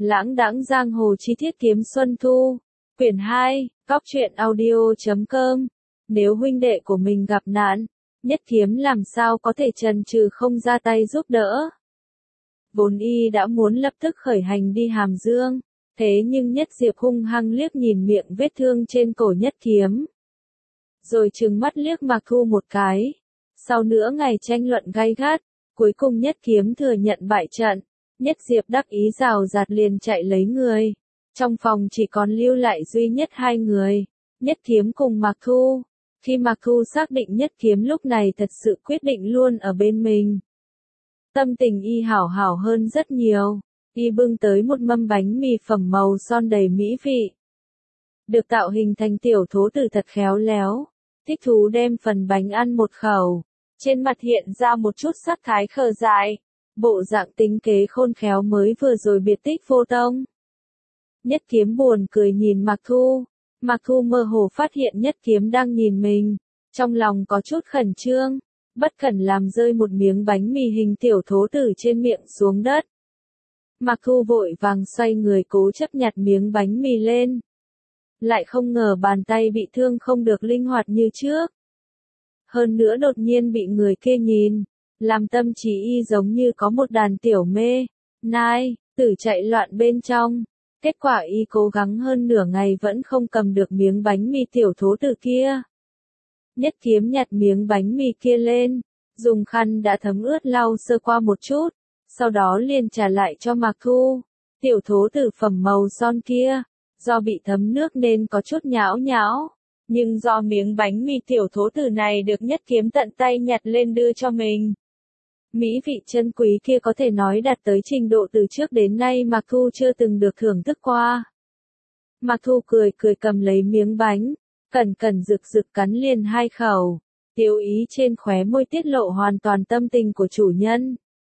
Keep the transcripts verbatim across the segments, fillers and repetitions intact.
Lãng đãng giang hồ chi tiết kiếm xuân thu. Quyển hai, Cóc truyện audio chấm com. Nếu huynh đệ của mình gặp nạn, Nhất Kiếm làm sao có thể chần chừ không ra tay giúp đỡ. Vốn y đã muốn lập tức khởi hành đi Hàm Dương, thế nhưng Nhất Diệp hung hăng liếc nhìn miệng vết thương trên cổ Nhất Kiếm. Rồi trừng mắt liếc Mạc Thu một cái. Sau nửa ngày tranh luận gay gắt, cuối cùng Nhất Kiếm thừa nhận bại trận. Nhất Diệp đắc ý rào rạt liền chạy lấy người. Trong phòng chỉ còn lưu lại duy nhất hai người, Nhất Kiếm cùng Mạc Thu. Khi Mạc Thu xác định Nhất Kiếm lúc này thật sự quyết định luôn ở bên mình, tâm tình y hảo hảo hơn rất nhiều. Y bưng tới một mâm bánh mì phẩm màu son đầy mỹ vị, được tạo hình thành tiểu thố tử thật khéo léo. Thích thú đem phần bánh ăn một khẩu, trên mặt hiện ra một chút sắc thái khờ dại, bộ dạng tính kế khôn khéo mới vừa rồi biệt tích vô tông. Nhất Kiếm buồn cười nhìn Mạc Thu. Mạc Thu mơ hồ phát hiện Nhất Kiếm đang nhìn mình, trong lòng có chút khẩn trương, bất cẩn làm rơi một miếng bánh mì hình tiểu thố tử trên miệng xuống đất. Mạc Thu vội vàng xoay người cố chấp nhặt miếng bánh mì lên. Lại không ngờ bàn tay bị thương không được linh hoạt như trước. Hơn nữa đột nhiên bị người kia nhìn, làm tâm trí y giống như có một đàn tiểu mê, nai, tử chạy loạn bên trong. Kết quả y cố gắng hơn nửa ngày vẫn không cầm được miếng bánh mì tiểu thố tử kia. Nhất Kiếm nhặt miếng bánh mì kia lên, dùng khăn đã thấm ướt lau sơ qua một chút, sau đó liền trả lại cho Mạc Thu. Tiểu thố tử phẩm màu son kia, do bị thấm nước nên có chút nhão nhão, nhưng do miếng bánh mì tiểu thố tử này được Nhất Kiếm tận tay nhặt lên đưa cho mình. Mỹ vị chân quý kia có thể nói đạt tới trình độ từ trước đến nay Mạc Thu chưa từng được thưởng thức qua. Mạc Thu cười cười cầm lấy miếng bánh, cẩn cẩn rực rực cắn liền hai khẩu, tiêu ý trên khóe môi tiết lộ hoàn toàn tâm tình của chủ nhân.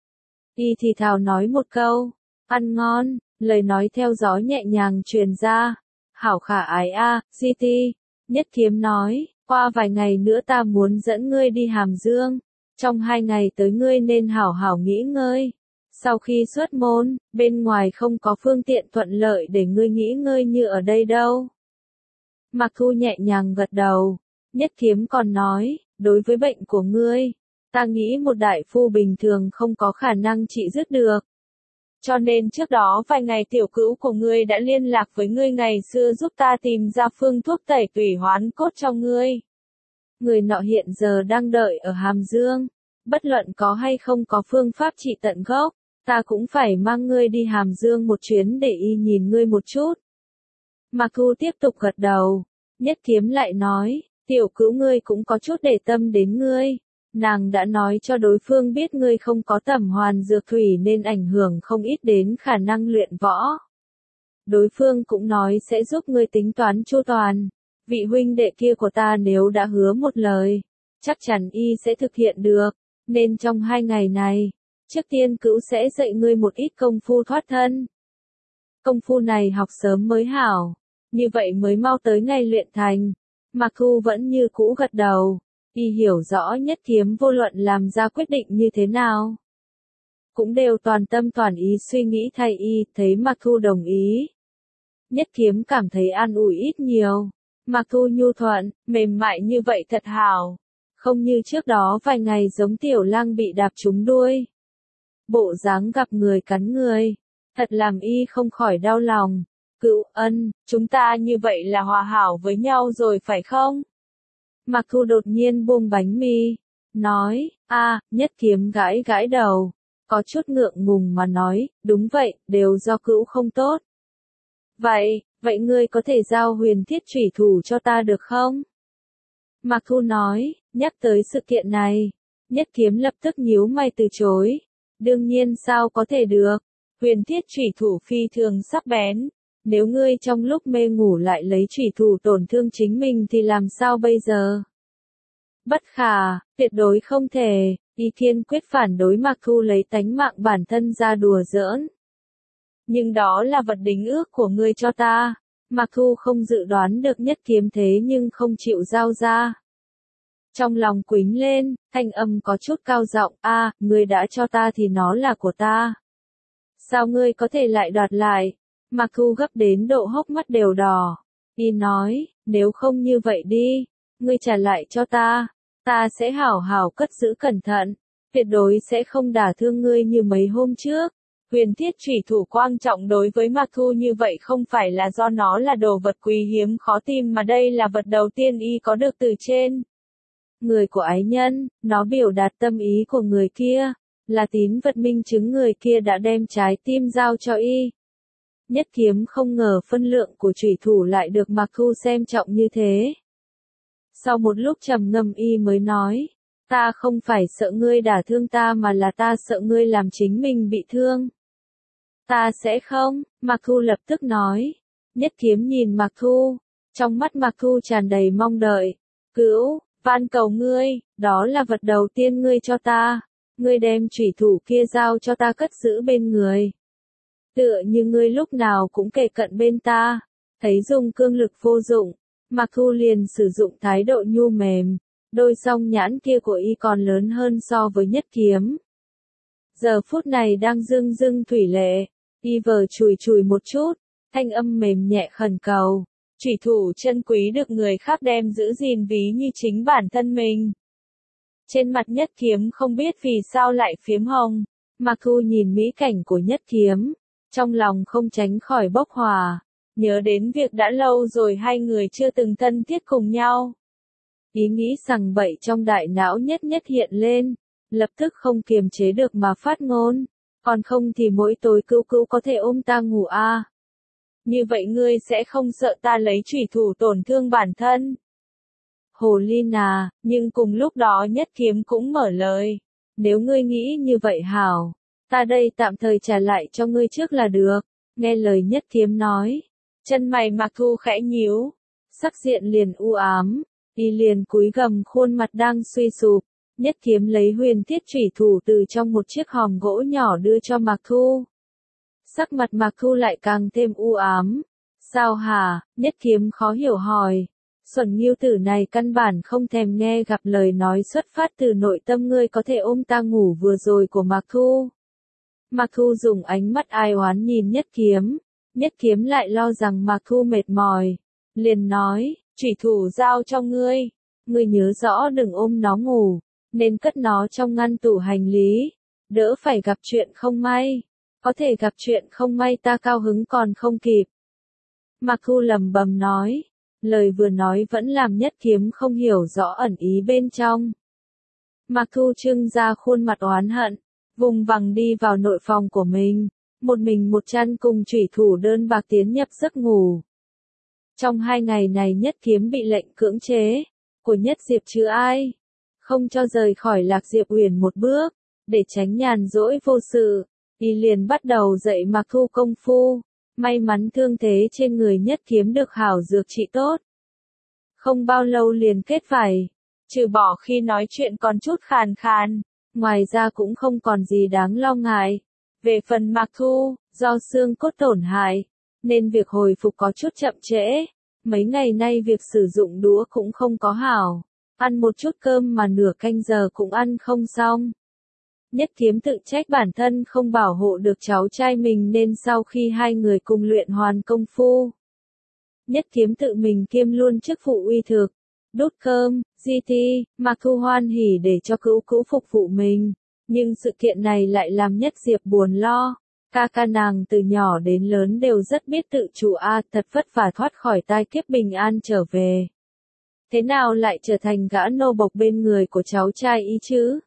Y thì thào nói một câu, ăn ngon, lời nói theo gió nhẹ nhàng truyền ra. Hảo khả ái a, à, gi ti. Nhất Kiếm nói, qua vài ngày nữa ta muốn dẫn ngươi đi Hàm Dương. Trong hai ngày tới ngươi nên hảo hảo nghỉ ngơi. Sau khi xuất môn, bên ngoài không có phương tiện thuận lợi để ngươi nghỉ ngơi như ở đây đâu. Mạc Thu nhẹ nhàng gật đầu. Nhất Kiếm còn nói, đối với bệnh của ngươi, ta nghĩ một đại phu bình thường không có khả năng trị dứt được. Cho nên trước đó vài ngày tiểu cữu của ngươi đã liên lạc với ngươi ngày xưa giúp ta tìm ra phương thuốc tẩy tủy hoán cốt cho ngươi. Người nọ hiện giờ đang đợi ở Hàm Dương. Bất luận có hay không có phương pháp trị tận gốc, ta cũng phải mang ngươi đi Hàm Dương một chuyến để y nhìn ngươi một chút. Mạc Thu tiếp tục gật đầu. Nhất Kiếm lại nói, tiểu cữu ngươi cũng có chút để tâm đến ngươi. Nàng đã nói cho đối phương biết ngươi không có tẩm hoàn dược thủy nên ảnh hưởng không ít đến khả năng luyện võ. Đối phương cũng nói sẽ giúp ngươi tính toán chu toàn. Vị huynh đệ kia của ta nếu đã hứa một lời, chắc chắn y sẽ thực hiện được, nên trong hai ngày này, trước tiên cữu sẽ dạy ngươi một ít công phu thoát thân. Công phu này học sớm mới hảo, như vậy mới mau tới ngày luyện thành. Mạc Thu vẫn như cũ gật đầu, y hiểu rõ Nhất Kiếm vô luận làm ra quyết định như thế nào, cũng đều toàn tâm toàn ý suy nghĩ thay y. Thấy Mạc Thu đồng ý, Nhất Kiếm cảm thấy an ủi ít nhiều. Mạc Thu nhu thuận, mềm mại như vậy thật hảo, không như trước đó vài ngày giống tiểu lang bị đạp trúng đuôi. Bộ dáng gặp người cắn người, thật làm y không khỏi đau lòng. Cữu ân, chúng ta như vậy là hòa hảo với nhau rồi phải không? Mạc Thu đột nhiên buông bánh mì, nói, a. Nhất Kiếm gãi gãi đầu, có chút ngượng ngùng mà nói, đúng vậy, đều do cữu không tốt. Vậy, vậy ngươi có thể giao huyền thiết chủy thủ cho ta được không? Mạc Thu nói, nhắc tới sự kiện này, Nhất Kiếm lập tức nhíu mày từ chối. Đương nhiên sao có thể được, huyền thiết chủy thủ phi thường sắc bén. Nếu ngươi trong lúc mê ngủ lại lấy chủy thủ tổn thương chính mình thì làm sao bây giờ? Bất khả, tuyệt đối không thể. Y kiên quyết phản đối Mạc Thu lấy tánh mạng bản thân ra đùa giỡn. Nhưng đó là vật đính ước của ngươi cho ta. Mạc Thu không dự đoán được Nhất Kiếm thế nhưng không chịu giao ra. Trong lòng quính lên, thanh âm có chút cao giọng, a, ngươi đã cho ta thì nó là của ta. Sao ngươi có thể lại đoạt lại? Mạc Thu gấp đến độ hốc mắt đều đỏ. Y nói, nếu không như vậy đi, ngươi trả lại cho ta, ta sẽ hảo hảo cất giữ cẩn thận, tuyệt đối sẽ không đả thương ngươi như mấy hôm trước. Huyền thiết chủy thủ quan trọng đối với Mạc Thu như vậy không phải là do nó là đồ vật quý hiếm khó tìm mà đây là vật đầu tiên y có được từ trên người của ái nhân, nó biểu đạt tâm ý của người kia, là tín vật minh chứng người kia đã đem trái tim giao cho y. Nhất kiếm không ngờ phân lượng của chủy thủ lại được Mạc Thu xem trọng như thế. Sau một lúc trầm ngâm y mới nói, ta không phải sợ ngươi đả thương ta mà là ta sợ ngươi làm chính mình bị thương. Ta sẽ không, Mạc Thu lập tức nói. Nhất kiếm nhìn Mạc Thu, trong mắt Mạc Thu tràn đầy mong đợi. Cữu, van cầu ngươi, đó là vật đầu tiên ngươi cho ta, ngươi đem chủy thủ kia giao cho ta cất giữ bên người. Tựa như ngươi lúc nào cũng kề cận bên ta, thấy dùng cương lực vô dụng, Mạc Thu liền sử dụng thái độ nhu mềm, đôi song nhãn kia của y còn lớn hơn so với nhất kiếm. Giờ phút này đang rưng rưng thủy lệ, y vờ chùi chùi một chút, thanh âm mềm nhẹ khẩn cầu, chủy thủ chân quý được người khác đem giữ gìn ví như chính bản thân mình. Trên mặt nhất kiếm không biết vì sao lại phiếm hồng, Mạc Thu nhìn mỹ cảnh của nhất kiếm, trong lòng không tránh khỏi bốc hỏa, nhớ đến việc đã lâu rồi hai người chưa từng thân thiết cùng nhau. Ý nghĩ rằng bậy trong đại não nhất nhất hiện lên, lập tức không kiềm chế được mà phát ngôn, còn không thì mỗi tối Cữu Cữu có thể ôm ta ngủ à. Như vậy ngươi sẽ không sợ ta lấy chủy thủ tổn thương bản thân. Hồ ly nà, nhưng cùng lúc đó nhất kiếm cũng mở lời, nếu ngươi nghĩ như vậy hảo, ta đây tạm thời trả lại cho ngươi trước là được. Nghe lời nhất kiếm nói, chân mày Mạc Thu khẽ nhíu, sắc diện liền u ám, y liền cúi gằm khuôn mặt đang suy sụp. Nhất kiếm lấy huyền thiết chủy thủ từ trong một chiếc hòm gỗ nhỏ đưa cho Mạc Thu. Sắc mặt Mạc Thu lại càng thêm u ám. Sao hả? Nhất kiếm khó hiểu hỏi. Xuẩn nghiêu tử này căn bản không thèm nghe gặp lời nói xuất phát từ nội tâm ngươi có thể ôm ta ngủ vừa rồi của Mạc Thu. Mạc Thu dùng ánh mắt ai oán nhìn nhất kiếm. Nhất kiếm lại lo rằng Mạc Thu mệt mỏi. Liền nói, chủy thủ giao cho ngươi. Ngươi nhớ rõ đừng ôm nó ngủ, nên cất nó trong ngăn tủ hành lý. Đỡ phải gặp chuyện không may. Có thể gặp chuyện không may ta cao hứng còn không kịp. Mạc Thu lầm bầm nói. Lời vừa nói vẫn làm nhất kiếm không hiểu rõ ẩn ý bên trong. Mạc Thu trưng ra khuôn mặt oán hận, vùng vằng đi vào nội phòng của mình, một mình một chăn cùng chủy thủ đơn bạc tiến nhập giấc ngủ. Trong hai ngày này nhất kiếm bị lệnh cưỡng chế, của nhất Diệp chứ ai, không cho rời khỏi Lạc Diệp Uyển một bước, để tránh nhàn rỗi vô sự, y liền bắt đầu dạy Mạc Thu công phu. May mắn thương thế trên người nhất kiếm được hảo dược trị tốt. Không bao lâu liền kết vảy, trừ bỏ khi nói chuyện còn chút khàn khàn, ngoài ra cũng không còn gì đáng lo ngại. Về phần Mạc Thu, do xương cốt tổn hại, nên việc hồi phục có chút chậm trễ. Mấy ngày nay việc sử dụng đũa cũng không có hảo, ăn một chút cơm mà nửa canh giờ cũng ăn không xong. Nhất kiếm tự trách bản thân không bảo hộ được cháu trai mình nên sau khi hai người cùng luyện hoàn công phu. Nhất kiếm tự mình kiêm luôn chức vụ uy thực, đốt cơm, gi ti, Mạc Thu hoan hỉ để cho Cữu Cữu phục vụ mình. Nhưng sự kiện này lại làm Nhất Diệp buồn lo. Ca ca nàng từ nhỏ đến lớn đều rất biết tự chủ a, thật vất vả thoát khỏi tai kiếp bình an trở về. Thế nào lại trở thành gã nô bộc bên người của cháu trai ý chứ?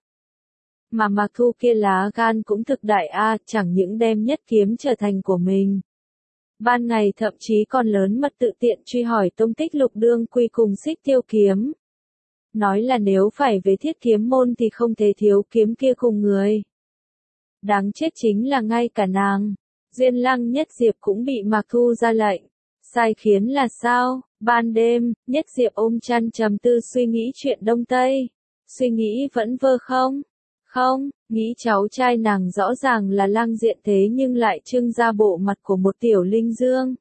Mà Mạc Thu kia lá gan cũng thực đại a, chẳng những đem nhất kiếm trở thành của mình. Ban ngày thậm chí còn lớn mật tự tiện truy hỏi tung tích Lục Đương Quy cùng Xích Tiêu Kiếm. Nói là nếu phải về Thiết Kiếm môn thì không thể thiếu kiếm kia cùng người. Đáng chết chính là ngay cả nàng, Duyên Lăng Nhất Diệp cũng bị Mạc Thu ra lệnh. Sai khiến là sao? Ban đêm, Nhất Diệp ôm chăn trầm tư suy nghĩ chuyện Đông Tây. Suy nghĩ vẫn vơ không? Không, nghĩ cháu trai nàng rõ ràng là Lang Diện thế nhưng lại trưng ra bộ mặt của một tiểu linh dương.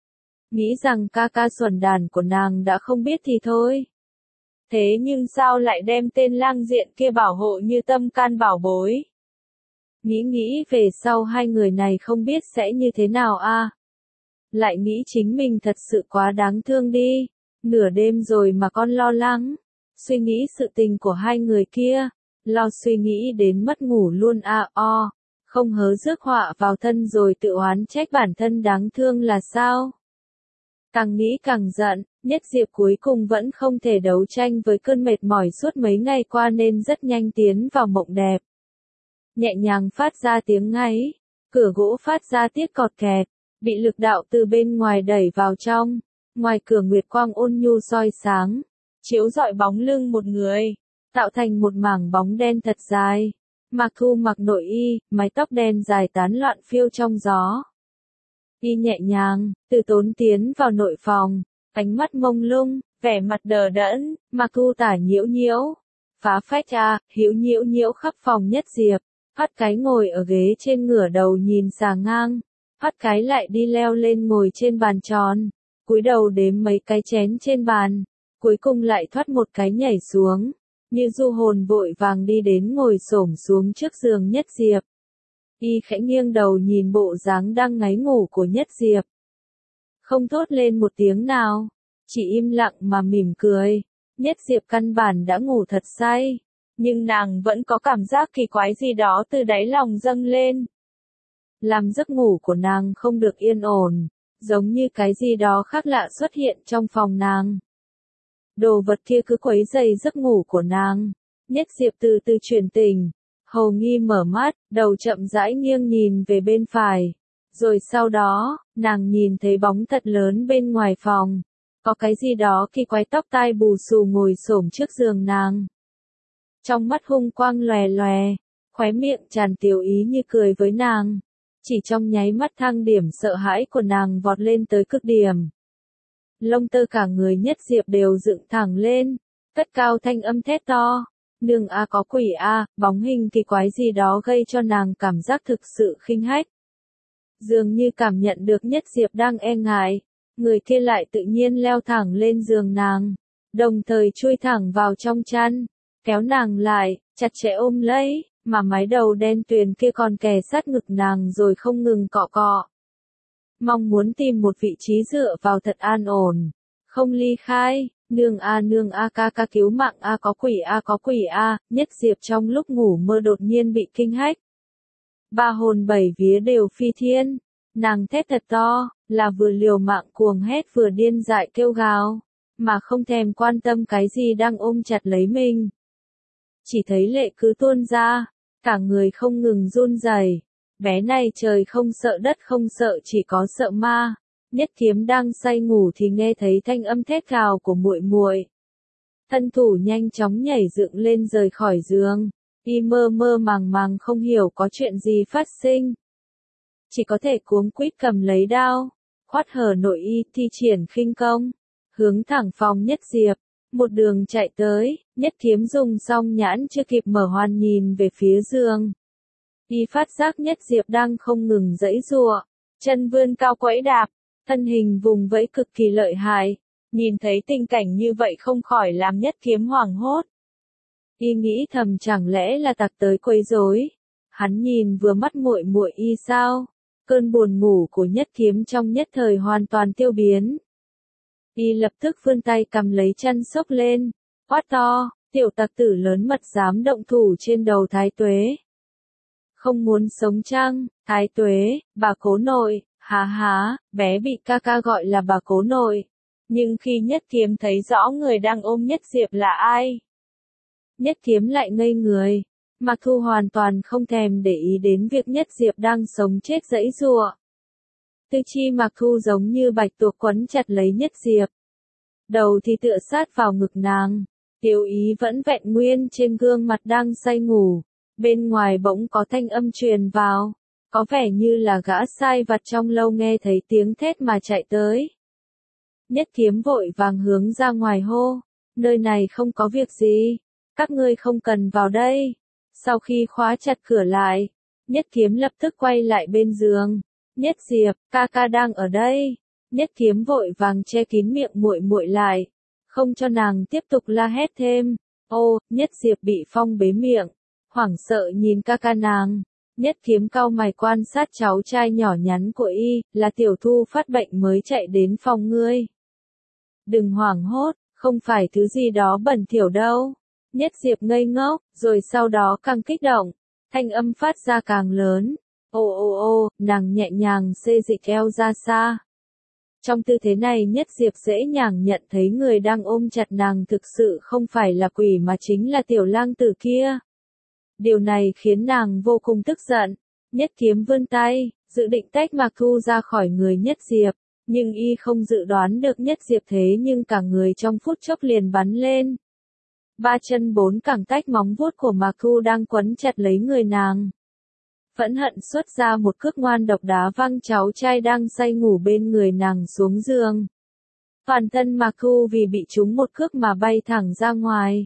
Nghĩ rằng ca ca xuẩn đàn của nàng đã không biết thì thôi. Thế nhưng sao lại đem tên Lang Diện kia bảo hộ như tâm can bảo bối? Nghĩ nghĩ về sau hai người này không biết sẽ như thế nào a. Lại nghĩ chính mình thật sự quá đáng thương đi. Nửa đêm rồi mà con lo lắng. Suy nghĩ sự tình của hai người kia. Lo suy nghĩ đến mất ngủ luôn a o. Không hớ rước họa vào thân rồi tự oán trách bản thân đáng thương là sao? Càng nghĩ càng giận, Nhất Diệp cuối cùng vẫn không thể đấu tranh với cơn mệt mỏi suốt mấy ngày qua nên rất nhanh tiến vào mộng đẹp. Nhẹ nhàng phát ra tiếng ngáy, cửa gỗ phát ra tiếng cọt kẹt, bị lực đạo từ bên ngoài đẩy vào trong. Ngoài cửa nguyệt quang ôn nhu soi sáng, chiếu rọi bóng lưng một người, tạo thành một mảng bóng đen thật dài. Mạc Thu mặc nội y, mái tóc đen dài tán loạn phiêu trong gió. Y nhẹ nhàng, từ tốn tiến vào nội phòng, ánh mắt mông lung, vẻ mặt đờ đẫn. Mạc Thu tả nhiễu nhiễu, phá phách a, hiễu nhiễu nhiễu khắp phòng Nhất Diệp. Phát cái ngồi ở ghế trên ngửa đầu nhìn xà ngang, phát cái lại đi leo lên ngồi trên bàn tròn, cúi đầu đếm mấy cái chén trên bàn, cuối cùng lại thoát một cái nhảy xuống, như du hồn vội vàng đi đến ngồi xổm xuống trước giường Nhất Diệp. Y khẽ nghiêng đầu nhìn bộ dáng đang ngáy ngủ của Nhất Diệp. Không thốt lên một tiếng nào, chỉ im lặng mà mỉm cười. Nhất Diệp căn bản đã ngủ thật say, nhưng nàng vẫn có cảm giác kỳ quái gì đó từ đáy lòng dâng lên. Làm giấc ngủ của nàng không được yên ổn, giống như cái gì đó khác lạ xuất hiện trong phòng nàng. Đồ vật kia cứ quấy rầy giấc ngủ của nàng. Nhất Diệp từ từ chuyển tỉnh, hầu nghi mở mắt, đầu chậm rãi nghiêng nhìn về bên phải. Rồi sau đó, nàng nhìn thấy bóng thật lớn bên ngoài phòng. Có cái gì đó kỳ quái tóc tai bù xù ngồi xổm trước giường nàng. Trong mắt hung quang lòe lòe, khóe miệng tràn tiểu ý như cười với nàng. Chỉ trong nháy mắt thang điểm sợ hãi của nàng vọt lên tới cực điểm. Lông tơ cả người Nhất Diệp đều dựng thẳng lên, cất cao thanh âm thét to. Nương a có quỷ a, bóng hình kỳ quái gì đó gây cho nàng cảm giác thực sự khinh hách. Dường như cảm nhận được Nhất Diệp đang e ngại, người kia lại tự nhiên leo thẳng lên giường nàng, đồng thời chui thẳng vào trong chăn, kéo nàng lại, chặt chẽ ôm lấy, mà mái đầu đen tuyền kia còn kề sát ngực nàng rồi không ngừng cọ cọ. Mong muốn tìm một vị trí dựa vào thật an ổn, không ly khai. Nương a nương a ca ca cứu mạng a có quỷ a có quỷ a. Nhất Diệp trong lúc ngủ mơ đột nhiên bị kinh hách. Ba hồn bảy vía đều phi thiên, nàng thét thật to, là vừa liều mạng cuồng hét vừa điên dại kêu gào, mà không thèm quan tâm cái gì đang ôm chặt lấy mình. Chỉ thấy lệ cứ tuôn ra, cả người không ngừng run rẩy. Bé này trời không sợ đất không sợ chỉ có sợ ma. Nhất Kiếm đang say ngủ thì nghe thấy thanh âm thét gào của muội muội. Thân thủ nhanh chóng nhảy dựng lên rời khỏi giường, y mơ mơ màng màng không hiểu có chuyện gì phát sinh. Chỉ có thể cuống quýt cầm lấy đao, khoát hở nội y thi triển khinh công, hướng thẳng phòng Nhất Diệp, một đường chạy tới. Nhất Kiếm dùng xong nhãn chưa kịp mở hoàn nhìn về phía giường. Y phát giác Nhất Diệp đang không ngừng giãy giụa, chân vươn cao quẫy đạp, thân hình vùng vẫy cực kỳ lợi hại. Nhìn thấy tình cảnh như vậy không khỏi làm Nhất Kiếm hoảng hốt. Y nghĩ thầm chẳng lẽ là tặc tới quấy rối. Hắn nhìn vừa mắt muội muội y sao? Cơn buồn ngủ của Nhất Kiếm trong nhất thời hoàn toàn tiêu biến. Y lập tức vươn tay cầm lấy chăn xốc lên, quát to, tiểu tặc tử lớn mật dám động thủ trên đầu Thái Tuế. Không muốn sống chăng, Thái Tuế, bà cố nội, há há, bé bị ca ca gọi là bà cố nội. Nhưng khi Nhất Kiếm thấy rõ người đang ôm Nhất Diệp là ai, Nhất Kiếm lại ngây người. Mạc Thu hoàn toàn không thèm để ý đến việc Nhất Diệp đang sống chết giãy giụa. Tư chi Mạc Thu giống như bạch tuộc quấn chặt lấy Nhất Diệp. Đầu thì tựa sát vào ngực nàng, tiểu ý vẫn vẹn nguyên trên gương mặt đang say ngủ. Bên ngoài bỗng có thanh âm truyền vào, có vẻ như là gã sai vặt trong lâu nghe thấy tiếng thét mà chạy tới. Nhất Kiếm vội vàng hướng ra ngoài hô, nơi này không có việc gì, các ngươi không cần vào đây. Sau khi khóa chặt cửa lại, Nhất Kiếm lập tức quay lại bên giường. Nhất Diệp, ca ca đang ở đây. Nhất Kiếm vội vàng che kín miệng muội muội lại, không cho nàng tiếp tục la hét thêm. Ô, Nhất Diệp bị phong bế miệng, hoảng sợ nhìn ca ca nàng. Nhất Kiếm cau mày quan sát cháu trai nhỏ nhắn của y, là Tiểu Thu phát bệnh mới chạy đến phòng ngươi. Đừng hoảng hốt, không phải thứ gì đó bẩn thỉu đâu. Nhất Diệp ngây ngốc, rồi sau đó càng kích động, thanh âm phát ra càng lớn. Ô ô ô, nàng nhẹ nhàng xê dịch eo ra xa. Trong tư thế này Nhất Diệp dễ dàng nhận thấy người đang ôm chặt nàng thực sự không phải là quỷ mà chính là tiểu lang tử kia. Điều này khiến nàng vô cùng tức giận. Nhất Kiếm vươn tay, dự định tách Mạc Thu ra khỏi người Nhất Diệp, nhưng y không dự đoán được Nhất Diệp thế nhưng cả người trong phút chốc liền bắn lên. Ba chân bốn cẳng tách móng vuốt của Mạc Thu đang quấn chặt lấy người nàng. Phẫn hận xuất ra một cước ngoan độc đá văng cháu trai đang say ngủ bên người nàng xuống giường. Toàn thân Mạc Thu vì bị trúng một cước mà bay thẳng ra ngoài.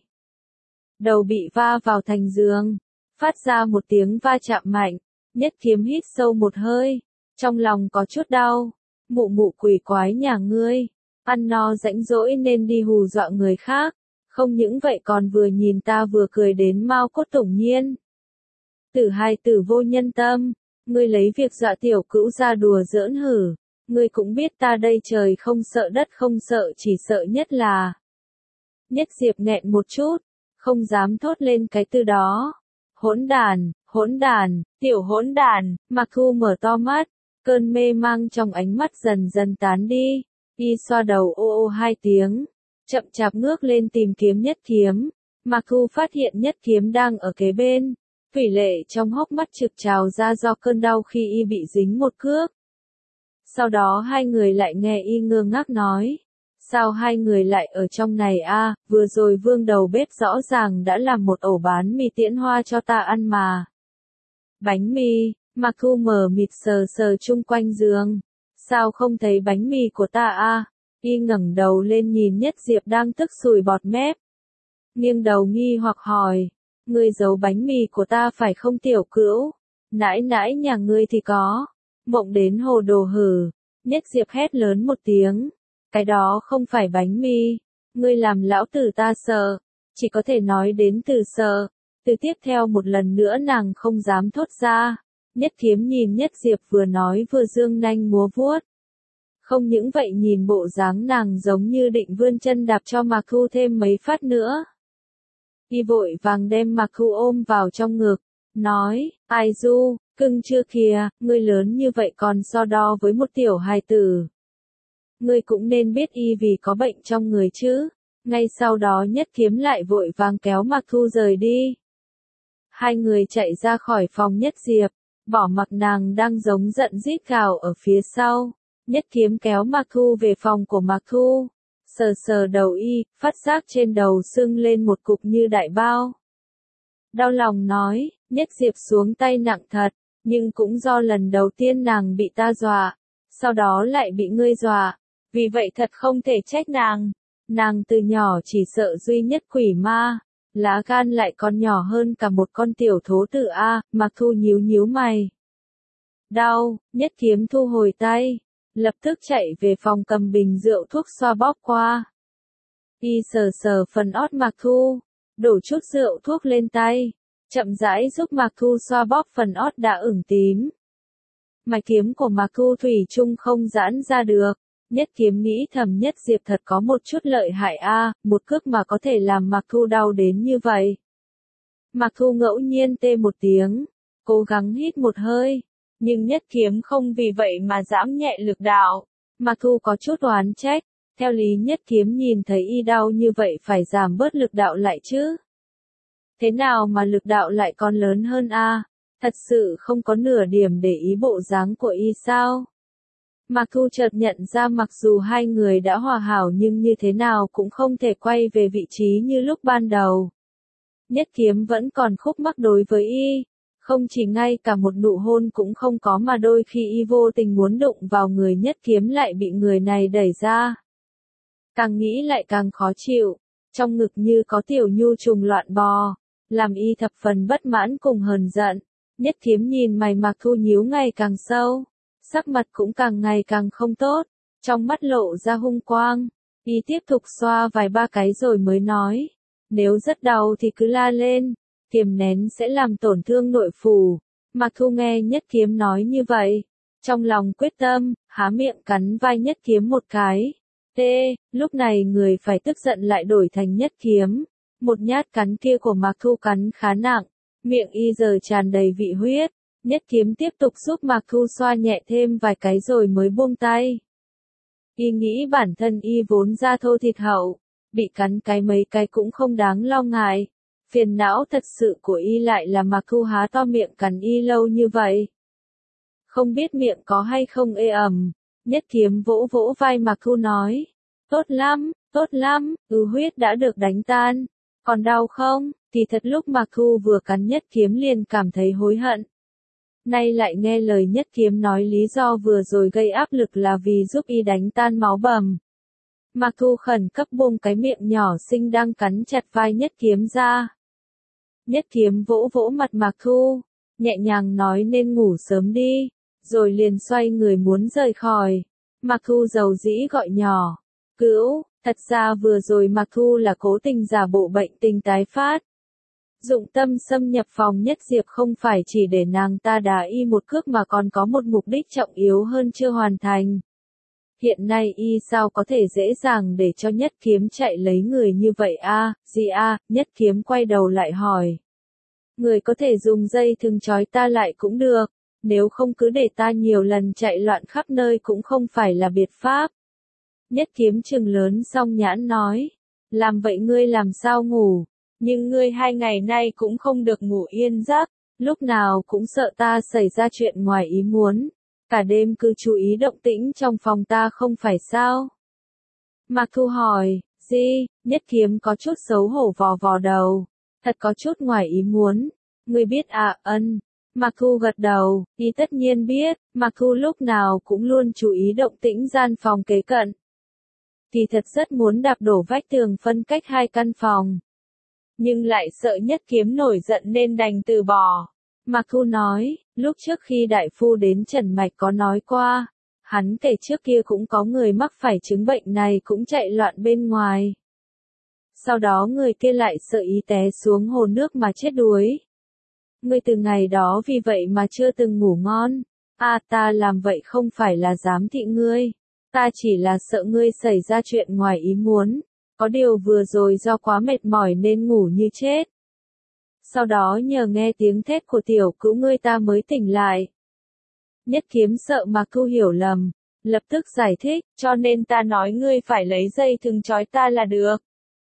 Đầu bị va vào thành giường, phát ra một tiếng va chạm mạnh. Nhất Kiếm hít sâu một hơi, trong lòng có chút đau. Mụ mụ quỷ quái nhà ngươi, ăn no rãnh rỗi nên đi hù dọa người khác, không những vậy còn vừa nhìn ta vừa cười đến mau cốt tủng nhiên. Tử hai tử vô nhân tâm, ngươi lấy việc dọa tiểu cữu ra đùa giỡn hử, ngươi cũng biết ta đây trời không sợ đất không sợ chỉ sợ nhất là. Nhất Diệp nghẹn một chút, không dám thốt lên cái từ đó. Hỗn đàn, hỗn đàn, tiểu hỗn đàn. Mạc Thu mở to mắt, cơn mê mang trong ánh mắt dần dần tán đi, y xoa đầu ô ô hai tiếng, chậm chạp ngước lên tìm kiếm Nhất Kiếm. Mạc Thu phát hiện Nhất Kiếm đang ở kế bên, thủy lệ trong hốc mắt trực trào ra do cơn đau khi y bị dính một cước. Sau đó hai người lại nghe y ngơ ngác nói, sao hai người lại ở trong này a? Vừa rồi Vương đầu bếp rõ ràng đã làm một ổ bán mì tiễn hoa cho ta ăn mà. Bánh mì. Mạc Thu mờ mịt sờ sờ chung quanh giường, sao không thấy bánh mì của ta a? Y ngẩng đầu lên nhìn Nhất Diệp đang tức sùi bọt mép, nghiêng đầu nghi hoặc hỏi, ngươi giấu bánh mì của ta phải không tiểu cữu? Nãi nãi nhà ngươi thì có, mộng đến hồ đồ hử. Nhất Diệp hét lớn một tiếng, cái đó không phải bánh mì, ngươi làm lão tử ta sợ, chỉ có thể nói đến từ sợ. Từ tiếp theo một lần nữa nàng không dám thốt ra. Nhất Kiếm nhìn Nhất Diệp vừa nói vừa dương nanh múa vuốt. Không những vậy nhìn bộ dáng nàng giống như định vươn chân đạp cho Mạc Thu thêm mấy phát nữa. Y vội vàng đem Mạc Thu ôm vào trong ngực, nói, ai du, cưng chưa kìa, ngươi lớn như vậy còn so đo với một tiểu hài tử. Ngươi cũng nên biết y vì có bệnh trong người chứ. Ngay sau đó Nhất Kiếm lại vội vàng kéo Mạc Thu rời đi. Hai người chạy ra khỏi phòng Nhất Diệp, bỏ mặc nàng đang giống giận rít gào ở phía sau. Nhất Kiếm kéo Mạc Thu về phòng của Mạc Thu, sờ sờ đầu y, phát giác trên đầu sưng lên một cục như đại bao. Đau lòng nói, Nhất Diệp xuống tay nặng thật, nhưng cũng do lần đầu tiên nàng bị ta dọa, sau đó lại bị ngươi dọa, vì vậy thật không thể trách nàng. Nàng từ nhỏ chỉ sợ duy nhất quỷ ma, lá gan lại còn nhỏ hơn cả một con tiểu thố tử a. Mạc Thu nhíu nhíu mày. Đau. Nhất Kiếm thu hồi tay, lập tức chạy về phòng cầm bình rượu thuốc xoa bóp qua. Y sờ sờ phần ót Mạc Thu, đổ chút rượu thuốc lên tay, chậm rãi giúp Mạc Thu xoa bóp phần ót đã ửng tím. Mạch kiếm của Mạc Thu thủy chung không giãn ra được. Nhất Kiếm nghĩ thầm Nhất Diệp thật có một chút lợi hại a, một cước mà có thể làm Mạc Thu đau đến như vậy. Mạc Thu ngẫu nhiên tê một tiếng, cố gắng hít một hơi, nhưng Nhất Kiếm không vì vậy mà giảm nhẹ lực đạo. Mạc Thu có chút oán trách, theo lý Nhất Kiếm nhìn thấy y đau như vậy phải giảm bớt lực đạo lại chứ. Thế nào mà lực đạo lại còn lớn hơn a? Thật sự không có nửa điểm để ý bộ dáng của y sao? Mạc Thu chợt nhận ra mặc dù hai người đã hòa hảo nhưng như thế nào cũng không thể quay về vị trí như lúc ban đầu. Nhất Kiếm vẫn còn khúc mắc đối với y, không chỉ ngay cả một nụ hôn cũng không có mà đôi khi y vô tình muốn đụng vào người Nhất Kiếm lại bị người này đẩy ra. Càng nghĩ lại càng khó chịu, trong ngực như có tiểu nhu trùng loạn bò, làm y thập phần bất mãn cùng hờn giận. Nhất Kiếm nhìn mày Mạc Thu nhíu ngày càng sâu, sắc mặt cũng càng ngày càng không tốt, trong mắt lộ ra hung quang. Y tiếp tục xoa vài ba cái rồi mới nói, nếu rất đau thì cứ la lên, kiềm nén sẽ làm tổn thương nội phủ, Mạc Thu nghe Nhất Kiếm nói như vậy, trong lòng quyết tâm, há miệng cắn vai Nhất Kiếm một cái. Tê, lúc này người phải tức giận lại đổi thành Nhất Kiếm. Một nhát cắn kia của Mạc Thu cắn khá nặng, miệng y giờ tràn đầy vị huyết. Nhất Kiếm tiếp tục giúp Mạc Thu xoa nhẹ thêm vài cái rồi mới buông tay. Y nghĩ bản thân y vốn da thô thịt hậu, bị cắn cái mấy cái cũng không đáng lo ngại. Phiền não thật sự của y lại là Mạc Thu há to miệng cắn y lâu như vậy. Không biết miệng có hay không ê ẩm. Nhất Kiếm vỗ vỗ vai Mạc Thu nói. Tốt lắm, tốt lắm, ừ huyết đã được đánh tan. Còn đau không? Thì thật lúc Mạc Thu vừa cắn Nhất Kiếm liền cảm thấy hối hận. Nay lại nghe lời Nhất Kiếm nói lý do vừa rồi gây áp lực là vì giúp y đánh tan máu bầm. Mạc Thu khẩn cấp buông cái miệng nhỏ xinh đang cắn chặt vai Nhất Kiếm ra. Nhất Kiếm vỗ vỗ mặt Mạc Thu, nhẹ nhàng nói nên ngủ sớm đi, rồi liền xoay người muốn rời khỏi. Mạc Thu dầu dĩ gọi nhỏ, Cữu, thật ra vừa rồi Mạc Thu là cố tình giả bộ bệnh tình tái phát. Dụng tâm xâm nhập phòng Nhất Diệp không phải chỉ để nàng ta đá y một cước mà còn có một mục đích trọng yếu hơn chưa hoàn thành. Hiện nay y sao có thể dễ dàng để cho Nhất Kiếm chạy lấy người như vậy a? À, gì a? À? Nhất Kiếm quay đầu lại hỏi. Người có thể dùng dây thừng trói ta lại cũng được, nếu không cứ để ta nhiều lần chạy loạn khắp nơi cũng không phải là biệt pháp. Nhất Kiếm trừng lớn song nhãn nói, làm vậy ngươi làm sao ngủ, nhưng ngươi hai ngày nay cũng không được ngủ yên giấc, lúc nào cũng sợ ta xảy ra chuyện ngoài ý muốn, cả đêm cứ chú ý động tĩnh trong phòng ta không phải sao? Mạc Thu hỏi, gì? Nhất Kiếm có chút xấu hổ vò vò đầu, thật có chút ngoài ý muốn, ngươi biết à? Ân. Mạc Thu gật đầu, y tất nhiên biết, Mạc Thu lúc nào cũng luôn chú ý động tĩnh gian phòng kế cận. Thì thật rất muốn đạp đổ vách tường phân cách hai căn phòng. Nhưng lại sợ Nhất Kiếm nổi giận nên đành từ bỏ. Mạc Thu nói, lúc trước khi đại phu đến Trần Mạch có nói qua, hắn kể trước kia cũng có người mắc phải chứng bệnh này cũng chạy loạn bên ngoài. Sau đó người kia lại sợ ý té xuống hồ nước mà chết đuối. Ngươi từ ngày đó vì vậy mà chưa từng ngủ ngon. À ta làm vậy không phải là giám thị ngươi. Ta chỉ là sợ ngươi xảy ra chuyện ngoài ý muốn. Có điều vừa rồi do quá mệt mỏi nên ngủ như chết. Sau đó nhờ nghe tiếng thét của tiểu cữu ngươi ta mới tỉnh lại. Nhất Kiếm sợ Mạc Thu hiểu lầm. Lập tức giải thích, cho nên ta nói ngươi phải lấy dây thừng trói ta là được.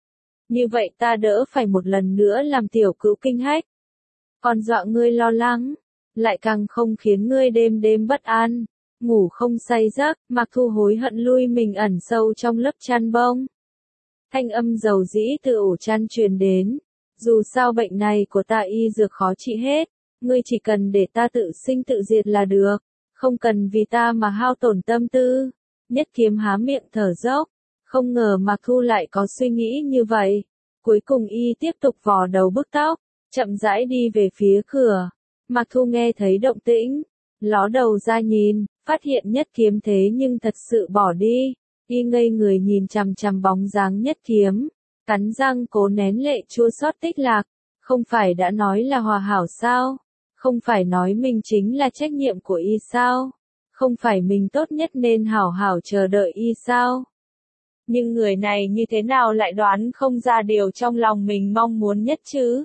Như vậy ta đỡ phải một lần nữa làm tiểu cữu kinh hách. Còn dọa ngươi lo lắng, lại càng không khiến ngươi đêm đêm bất an, ngủ không say giấc. Mạc Thu hối hận lui mình ẩn sâu trong lớp chăn bông. Thanh âm dầu dĩ từ ổ chăn truyền đến, dù sao bệnh này của ta y dược khó trị hết, ngươi chỉ cần để ta tự sinh tự diệt là được, không cần vì ta mà hao tổn tâm tư. Nhất Kiếm há miệng thở dốc, không ngờ Mạc Thu lại có suy nghĩ như vậy. Cuối cùng y tiếp tục vò đầu bức tóc, chậm rãi đi về phía cửa. Mạc Thu nghe thấy động tĩnh, ló đầu ra nhìn, phát hiện Nhất Kiếm thế nhưng thật sự bỏ đi. Y ngây người nhìn chằm chằm bóng dáng Nhất Kiếm, cắn răng cố nén lệ chua xót tích lạc. Không phải đã nói là hòa hảo sao? Không phải nói mình chính là trách nhiệm của y sao? Không phải mình tốt nhất nên hảo hảo chờ đợi y sao? Nhưng người này như thế nào lại đoán không ra điều trong lòng mình mong muốn nhất chứ?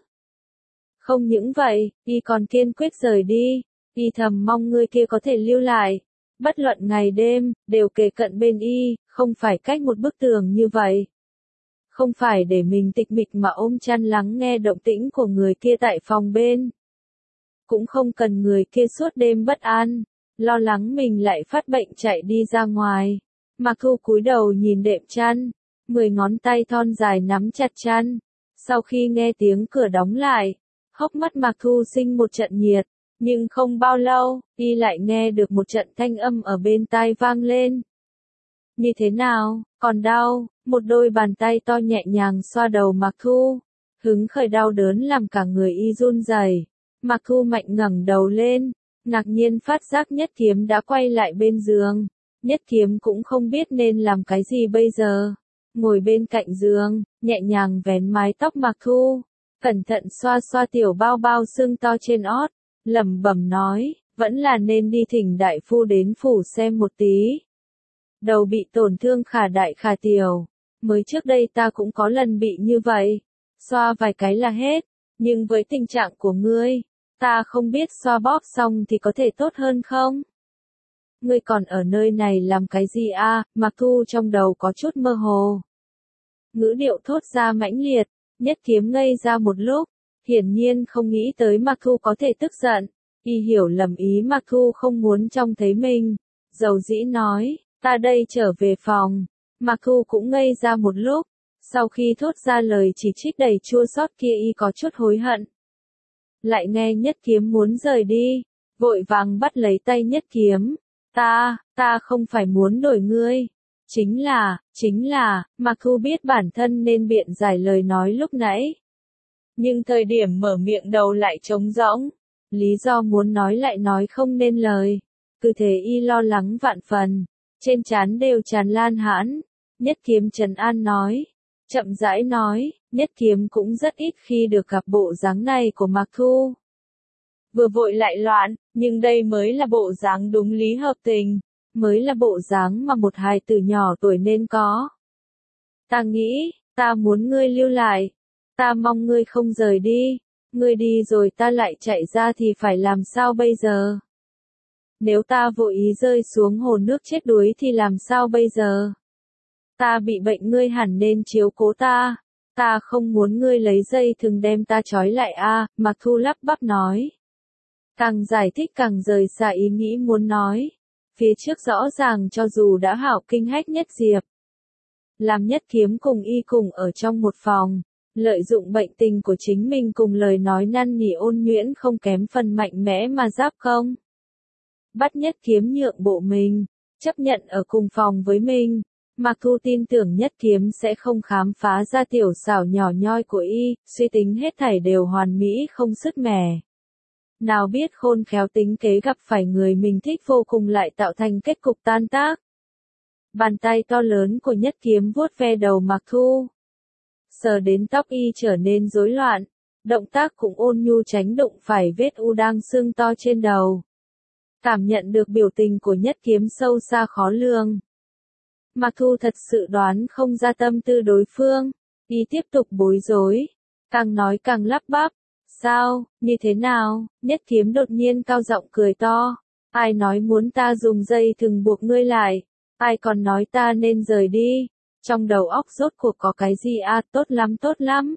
Không những vậy, y còn kiên quyết rời đi, y thầm mong người kia có thể lưu lại. Bất luận ngày đêm, đều kề cận bên y, không phải cách một bức tường như vậy. Không phải để mình tịch mịch mà ôm chăn lắng nghe động tĩnh của người kia tại phòng bên. Cũng không cần người kia suốt đêm bất an, lo lắng mình lại phát bệnh chạy đi ra ngoài. Mạc Thu cúi đầu nhìn đệm chăn, mười ngón tay thon dài nắm chặt chăn. Sau khi nghe tiếng cửa đóng lại, hốc mắt Mạc Thu sinh một trận nhiệt, nhưng không bao lâu, y lại nghe được một trận thanh âm ở bên tai vang lên. Như thế nào, còn đau? Một đôi bàn tay to nhẹ nhàng xoa đầu Mạc Thu, hứng khởi đau đớn làm cả người y run rẩy. Mạc Thu mạnh ngẩng đầu lên, ngạc nhiên phát giác Nhất Kiếm đã quay lại bên giường. Nhất Kiếm cũng không biết nên làm cái gì bây giờ. Ngồi bên cạnh giường, nhẹ nhàng vén mái tóc Mạc Thu, cẩn thận xoa xoa tiểu bao bao xương to trên ót. lẩm bẩm nói, vẫn là nên đi thỉnh đại phu đến phủ xem một tí. Đầu bị tổn thương khả đại khả tiểu, mới trước đây ta cũng có lần bị như vậy, xoa vài cái là hết, nhưng với tình trạng của ngươi, ta không biết xoa bóp xong thì có thể tốt hơn không? Ngươi còn ở nơi này làm cái gì a? À? Mạc Thu trong đầu có chút mơ hồ. Ngữ điệu thốt ra mãnh liệt, Nhất Kiếm ngây ra một lúc, hiển nhiên không nghĩ tới Mạc Thu có thể tức giận, y hiểu lầm ý Mạc Thu không muốn trông thấy mình, dầu dĩ nói, ta đây trở về phòng. Mạc Thu cũng ngây ra một lúc, sau khi thốt ra lời chỉ trích đầy chua xót kia y có chút hối hận. Lại nghe Nhất Kiếm muốn rời đi, vội vàng bắt lấy tay Nhất Kiếm. Ta, ta không phải muốn đổi ngươi. Chính là, chính là, Mạc Thu biết bản thân nên biện giải lời nói lúc nãy. Nhưng thời điểm mở miệng đầu lại trống rỗng. Lý do muốn nói lại nói không nên lời. Cứ thế y lo lắng vạn phần. Trên trán đều tràn lan hãn. Nhất Kiếm trấn an nói. Chậm rãi nói, Nhất Kiếm cũng rất ít khi được gặp bộ dáng này của Mạc Thu. Vừa vội lại loạn, nhưng đây mới là bộ dáng đúng lý hợp tình, mới là bộ dáng mà một hài tử nhỏ tuổi nên có. Ta nghĩ, ta muốn ngươi lưu lại, ta mong ngươi không rời đi, ngươi đi rồi ta lại chạy ra thì phải làm sao bây giờ? Nếu ta vội ý rơi xuống hồ nước chết đuối thì làm sao bây giờ? Ta bị bệnh ngươi hẳn nên chiếu cố ta, ta không muốn ngươi lấy dây thừng đem ta trói lại a. À, Mạc Thu lắp bắp nói. Càng giải thích càng rời xa ý nghĩ muốn nói. Phía trước rõ ràng cho dù đã hảo kinh hách Nhất Diệp. Làm Nhất Kiếm cùng y cùng ở trong một phòng, lợi dụng bệnh tình của chính mình cùng lời nói năn nỉ ôn nhuyễn không kém phần mạnh mẽ mà giáp công. Bắt Nhất Kiếm nhượng bộ mình, chấp nhận ở cùng phòng với mình. Mạc Thu tin tưởng Nhất Kiếm sẽ không khám phá ra tiểu xảo nhỏ nhoi của y, suy tính hết thảy đều hoàn mỹ không sứt mẻ. Nào biết khôn khéo tính kế gặp phải người mình thích vô cùng lại tạo thành kết cục tan tác. Bàn tay to lớn của Nhất Kiếm vuốt ve đầu Mạc Thu. Sờ đến tóc y trở nên rối loạn, động tác cũng ôn nhu tránh đụng phải vết u đang sưng to trên đầu. Cảm nhận được biểu tình của Nhất Kiếm sâu xa khó lường. Mạc Thu thật sự đoán không ra tâm tư đối phương, y tiếp tục bối rối, càng nói càng lắp bắp. Sao, như thế nào? Nhất Kiếm đột nhiên cao giọng cười to. Ai nói muốn ta dùng dây thừng buộc ngươi lại? Ai còn nói ta nên rời đi? Trong đầu óc rốt cuộc có cái gì à? Tốt lắm tốt lắm.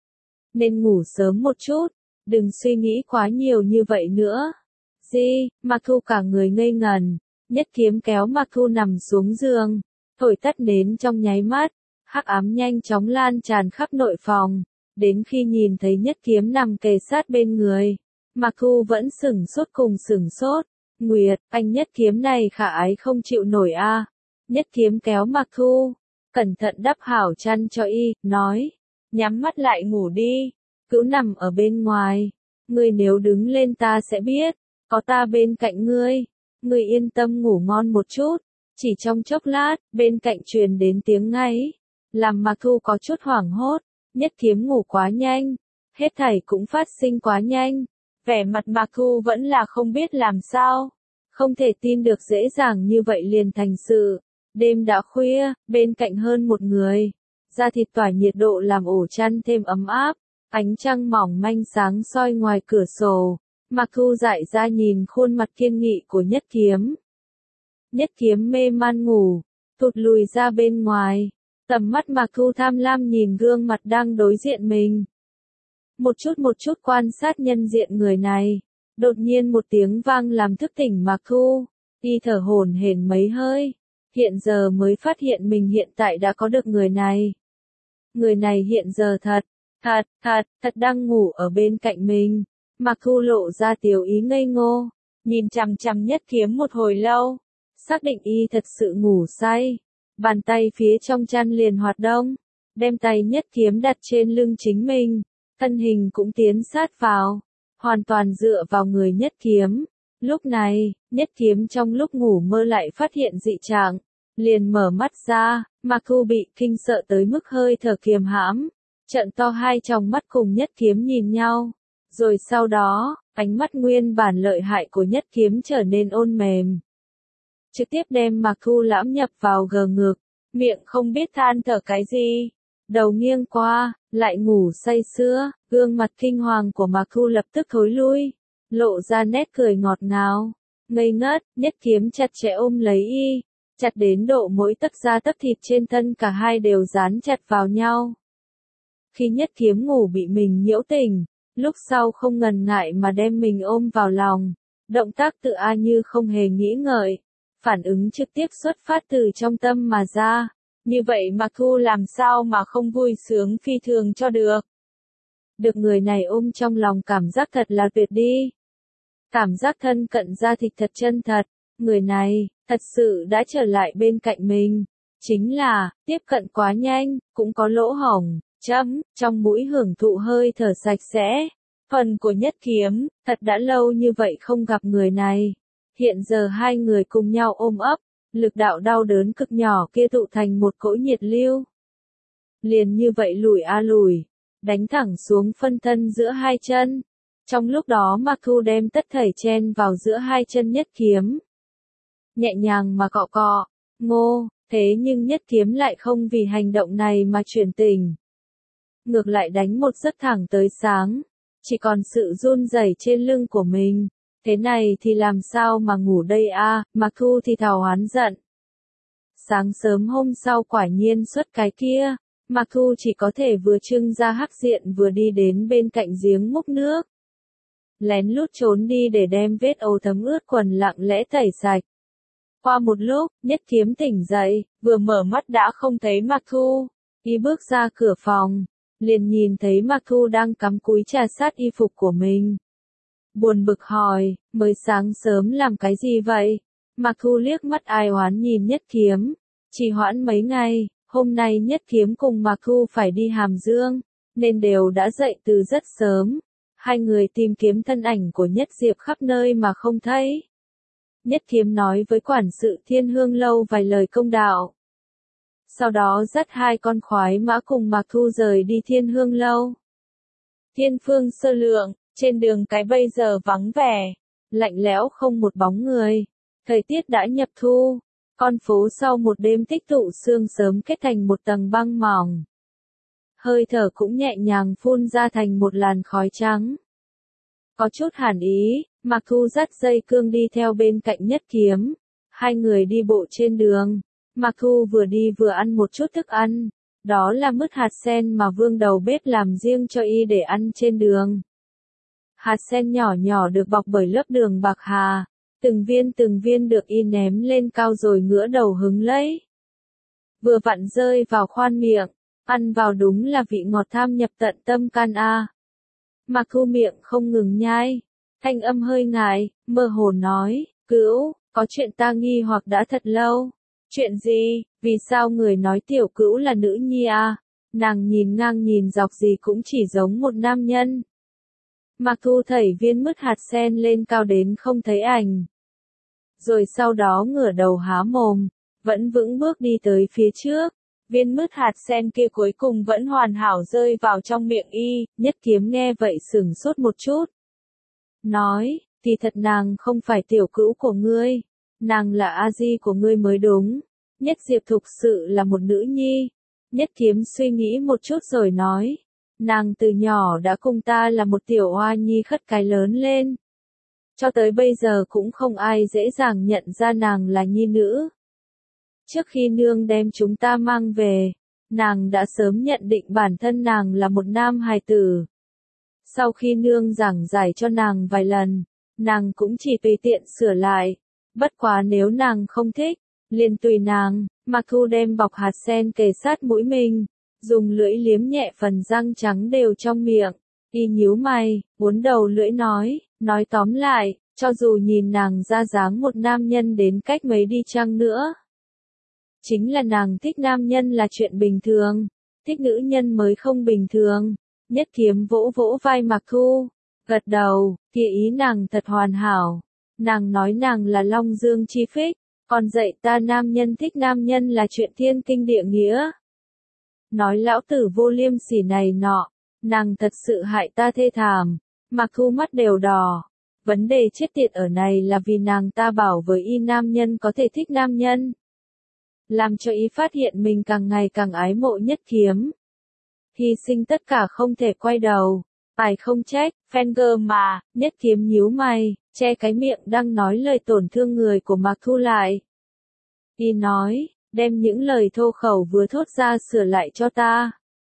Nên ngủ sớm một chút, đừng suy nghĩ quá nhiều như vậy nữa. Gì? Mạc Thu cả người ngây ngần. Nhất Kiếm kéo Mạc Thu nằm xuống giường, thổi tắt nến trong nháy mắt, hắc ám nhanh chóng lan tràn khắp nội phòng. Đến khi nhìn thấy Nhất Kiếm nằm kề sát bên người, Mạc Thu vẫn sửng sốt cùng sửng sốt. Nguyệt, anh Nhất Kiếm này khả ái không chịu nổi a. À. Nhất Kiếm kéo Mạc Thu, cẩn thận đắp hảo chăn cho y, nói, nhắm mắt lại ngủ đi, cứ nằm ở bên ngoài, ngươi nếu đứng lên ta sẽ biết, có ta bên cạnh ngươi, ngươi yên tâm ngủ ngon một chút. Chỉ trong chốc lát, bên cạnh truyền đến tiếng ngáy, làm Mạc Thu có chút hoảng hốt. Nhất Kiếm ngủ quá nhanh, hết thảy cũng phát sinh quá nhanh, vẻ mặt Mạc Thu vẫn là không biết làm sao, không thể tin được dễ dàng như vậy liền thành sự. Đêm đã khuya, bên cạnh hơn một người, da thịt tỏa nhiệt độ làm ổ chăn thêm ấm áp, ánh trăng mỏng manh sáng soi ngoài cửa sổ. Mạc Thu dại ra nhìn khuôn mặt kiên nghị của Nhất Kiếm. Nhất Kiếm mê man ngủ, thụt lùi ra bên ngoài. Tầm mắt Mạc Thu tham lam nhìn gương mặt đang đối diện mình. Một chút một chút quan sát nhân diện người này. Đột nhiên một tiếng vang làm thức tỉnh Mạc Thu. Y thở hổn hển mấy hơi. Hiện giờ mới phát hiện mình hiện tại đã có được người này. Người này hiện giờ thật, thật, thật, thật đang ngủ ở bên cạnh mình. Mạc Thu lộ ra tiểu ý ngây ngô. Nhìn chằm chằm Nhất Kiếm một hồi lâu. Xác định y thật sự ngủ say. Bàn tay phía trong chăn liền hoạt động, đem tay Nhất Kiếm đặt trên lưng chính mình, thân hình cũng tiến sát vào, hoàn toàn dựa vào người Nhất Kiếm. Lúc này, Nhất Kiếm trong lúc ngủ mơ lại phát hiện dị trạng, liền mở mắt ra, Mạc Thu bị kinh sợ tới mức hơi thở kiềm hãm, trợn to hai tròng mắt cùng Nhất Kiếm nhìn nhau, rồi sau đó, Ánh mắt nguyên bản lợi hại của Nhất Kiếm trở nên ôn mềm. Trực tiếp đem Mạc Thu lãm nhập vào gờ ngực, miệng không biết than thở cái gì. Đầu nghiêng qua, lại ngủ say sưa, gương mặt kinh hoàng của Mạc Thu lập tức thối lui, lộ ra nét cười ngọt ngào. Ngây ngất, Nhất Kiếm chặt chẽ ôm lấy y, chặt đến độ mỗi tấc da tấc thịt trên thân cả hai đều dán chặt vào nhau. Khi Nhất Kiếm ngủ bị mình nhiễu tình, lúc sau không ngần ngại mà đem mình ôm vào lòng, động tác tự a như không hề nghĩ ngợi, phản ứng trực tiếp xuất phát từ trong tâm mà ra. Như vậy Mạc Thu làm sao mà không vui sướng phi thường cho được. Được người này ôm trong lòng cảm giác thật là tuyệt đi. Cảm giác thân cận da thịt thật chân thật, người này, thật sự đã trở lại bên cạnh mình. Chính là, tiếp cận quá nhanh, cũng có lỗ hổng, chấm, trong mũi hưởng thụ hơi thở sạch sẽ. Phần của Nhất Kiếm, thật đã lâu như vậy không gặp người này. Hiện giờ hai người cùng nhau ôm ấp, lực đạo đau đớn cực nhỏ kia tụ thành một cỗ nhiệt lưu. Liền như vậy lùi a lùi, đánh thẳng xuống phân thân giữa hai chân. Trong lúc đó Mạc Thu đem tất thảy chen vào giữa hai chân Nhất Kiếm. Nhẹ nhàng mà cọ cọ, ngô, thế nhưng Nhất Kiếm lại không vì hành động này mà chuyển tình. Ngược lại đánh một giấc thẳng tới sáng, chỉ còn sự run rẩy trên lưng của mình. Thế này thì làm sao mà ngủ đây a? À? Mạc Thu thì thào oán giận. Sáng sớm hôm sau quả nhiên xuất cái kia, Mạc Thu chỉ có thể vừa trưng ra hắc diện vừa đi đến bên cạnh giếng múc nước. Lén lút trốn đi để đem vết ấu thấm ướt quần lặng lẽ tẩy sạch. Qua một lúc, Nhất Kiếm tỉnh dậy, vừa mở mắt đã không thấy Mạc Thu. Y bước ra cửa phòng, liền nhìn thấy Mạc Thu đang cắm cúi trà sát y phục của mình. Buồn bực hỏi, mới sáng sớm làm cái gì vậy? Mạc Thu liếc mắt ai oán nhìn Nhất Kiếm, trì hoãn mấy ngày, hôm nay Nhất Kiếm cùng Mạc Thu phải đi Hàm Dương, nên đều đã dậy từ rất sớm. Hai người tìm kiếm thân ảnh của Nhất Diệp khắp nơi mà không thấy. Nhất Kiếm nói với quản sự Thiên Hương Lâu vài lời công đạo. Sau đó dắt hai con khoái mã cùng Mạc Thu rời đi Thiên Hương Lâu. Thiên Phương Sơ Lượng, trên đường cái bây giờ vắng vẻ, lạnh lẽo không một bóng người. Thời tiết đã nhập thu, con phố sau một đêm tích tụ sương sớm kết thành một tầng băng mỏng. Hơi thở cũng nhẹ nhàng phun ra thành một làn khói trắng. Có chút hàn ý, Mạc Thu dắt dây cương đi theo bên cạnh Nhất Kiếm. Hai người đi bộ trên đường. Mạc Thu vừa đi vừa ăn một chút thức ăn. Đó là mứt hạt sen mà Vương đầu bếp làm riêng cho y để ăn trên đường. Hạt sen nhỏ nhỏ được bọc bởi lớp đường bạc hà. Từng viên từng viên được y ném lên cao rồi ngửa đầu hứng lấy. Vừa vặn rơi vào khoan miệng. Ăn vào đúng là vị ngọt tham nhập tận tâm can a. Mạc Thu miệng không ngừng nhai, thanh âm hơi ngại, mơ hồ nói, Cữu, có chuyện ta nghi hoặc đã thật lâu. Chuyện gì, vì sao người nói tiểu Cữu là nữ nhi a? Nàng nhìn ngang nhìn dọc gì cũng chỉ giống một nam nhân. Mạc Thu thảy viên mứt hạt sen lên cao đến không thấy ảnh. Rồi sau đó ngửa đầu há mồm, vẫn vững bước đi tới phía trước. Viên mứt hạt sen kia cuối cùng vẫn hoàn hảo rơi vào trong miệng y. Nhất Kiếm nghe vậy sửng sốt một chút. Nói, thì thật nàng không phải tiểu Cữu của ngươi, nàng là a di của ngươi mới đúng. Nhất Diệp thực sự là một nữ nhi. Nhất Kiếm suy nghĩ một chút rồi nói, nàng từ nhỏ đã cùng ta là một tiểu oa nhi khất cái lớn lên. Cho tới bây giờ cũng không ai dễ dàng nhận ra nàng là nhi nữ. Trước khi nương đem chúng ta mang về, nàng đã sớm nhận định bản thân nàng là một nam hài tử. Sau khi nương giảng giải cho nàng vài lần, nàng cũng chỉ tùy tiện sửa lại. Bất quá nếu nàng không thích, liền tùy nàng. Mạc Thu đem bọc hạt sen kề sát mũi mình, dùng lưỡi liếm nhẹ phần răng trắng đều trong miệng. Y nhíu mày, uốn đầu lưỡi nói, nói tóm lại, cho dù nhìn nàng ra dáng một nam nhân đến cách mấy đi chăng nữa. Chính là nàng thích nam nhân là chuyện bình thường, thích nữ nhân mới không bình thường. Nhất Kiếm vỗ vỗ vai Mạc Thu, gật đầu, kia ý nàng thật hoàn hảo. Nàng nói nàng là Long Dương chi phích, còn dạy ta nam nhân thích nam nhân là chuyện thiên kinh địa nghĩa. Nói lão tử vô liêm sỉ này nọ, nàng thật sự hại ta thê thảm. Mạc Thu mắt đều đỏ. Vấn đề chết tiệt ở này là vì nàng ta bảo với y nam nhân có thể thích nam nhân. Làm cho y phát hiện mình càng ngày càng ái mộ Nhất Kiếm. Hy sinh tất cả không thể quay đầu. Tài không trách, Fenger mà, Nhất Kiếm nhíu mày, che cái miệng đang nói lời tổn thương người của Mạc Thu lại. Y nói, đem những lời thô khẩu vừa thốt ra sửa lại cho ta.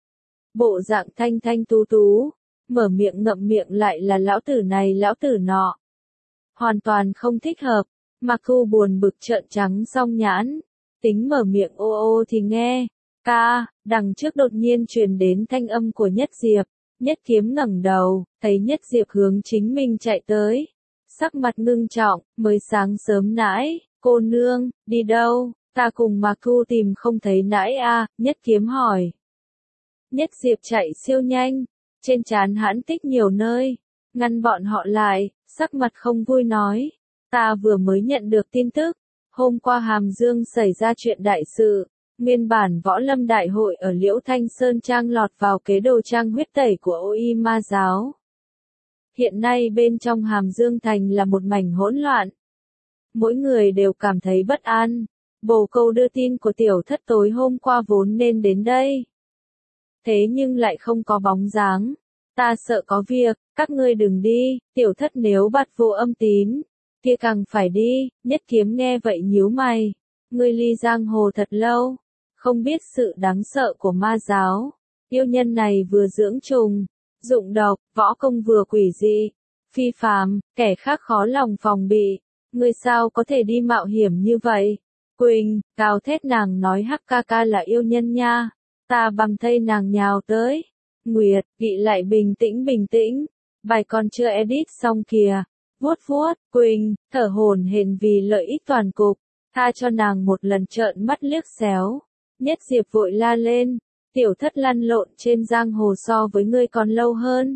Bộ dạng thanh thanh tú tú, mở miệng ngậm miệng lại là lão tử này lão tử nọ. Hoàn toàn không thích hợp, Mạc Thu buồn bực trợn trắng song nhãn, tính mở miệng ô ô thì nghe, ca, đằng trước đột nhiên truyền đến thanh âm của Nhất Diệp. Nhất Kiếm ngẩng đầu, thấy Nhất Diệp hướng chính mình chạy tới. Sắc mặt ngưng trọng, mới sáng sớm nãy, cô nương, đi đâu, ta cùng Mạc Thu tìm không thấy nãy a, Nhất Kiếm hỏi. Nhất Diệp chạy siêu nhanh, trên trán hãn tích nhiều nơi, ngăn bọn họ lại, sắc mặt không vui nói. Ta vừa mới nhận được tin tức, hôm qua Hàm Dương xảy ra chuyện đại sự. Nguyên bản võ lâm đại hội ở Liễu Thanh Sơn Trang lọt vào kế đồ trang huyết tẩy của ô y ma giáo. Hiện nay bên trong Hàm Dương Thành là một mảnh hỗn loạn. Mỗi người đều cảm thấy bất an. Bồ Câu đưa tin của tiểu thất tối hôm qua vốn nên đến đây. Thế nhưng lại không có bóng dáng. Ta sợ có việc, các ngươi đừng đi, tiểu thất nếu bắt vô âm tín, kia càng phải đi. Nhất Kiếm nghe vậy nhíu mày. Ngươi ly giang hồ thật lâu. Không biết sự đáng sợ của ma giáo, yêu nhân này vừa dưỡng trùng, dụng độc, võ công vừa quỷ dị, phi phàm, kẻ khác khó lòng phòng bị, người sao có thể đi mạo hiểm như vậy? Quỳnh, gào thét nàng nói hắc ca ca là yêu nhân nha, ta băm thây nàng nhào tới. Nguyệt, Nghị lại bình tĩnh bình tĩnh, bài còn chưa edit xong kìa, vuốt vuốt, Quỳnh, thở hổn hển vì lợi ích toàn cục, tha cho nàng một lần trợn mắt liếc xéo. Nhất Diệp vội la lên, tiểu thất lăn lộn trên giang hồ so với ngươi còn lâu hơn.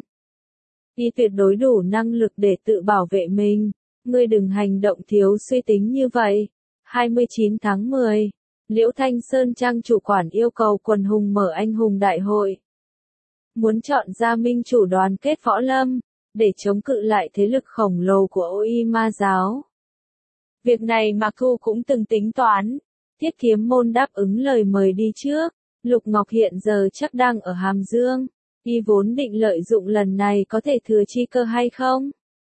Y tuyệt đối đủ năng lực để tự bảo vệ mình, ngươi đừng hành động thiếu suy tính như vậy. hai mươi chín tháng mười, Liễu Thanh Sơn Trang chủ quản yêu cầu quần hùng mở anh hùng đại hội. Muốn chọn ra minh chủ đoàn kết võ lâm, để chống cự lại thế lực khổng lồ của ô y ma giáo. Việc này Mạc Thu cũng từng tính toán. Thiết Kiếm môn đáp ứng lời mời đi trước, Lục Ngọc hiện giờ chắc đang ở Hàm Dương, y vốn định lợi dụng lần này có thể thừa chi cơ hay không?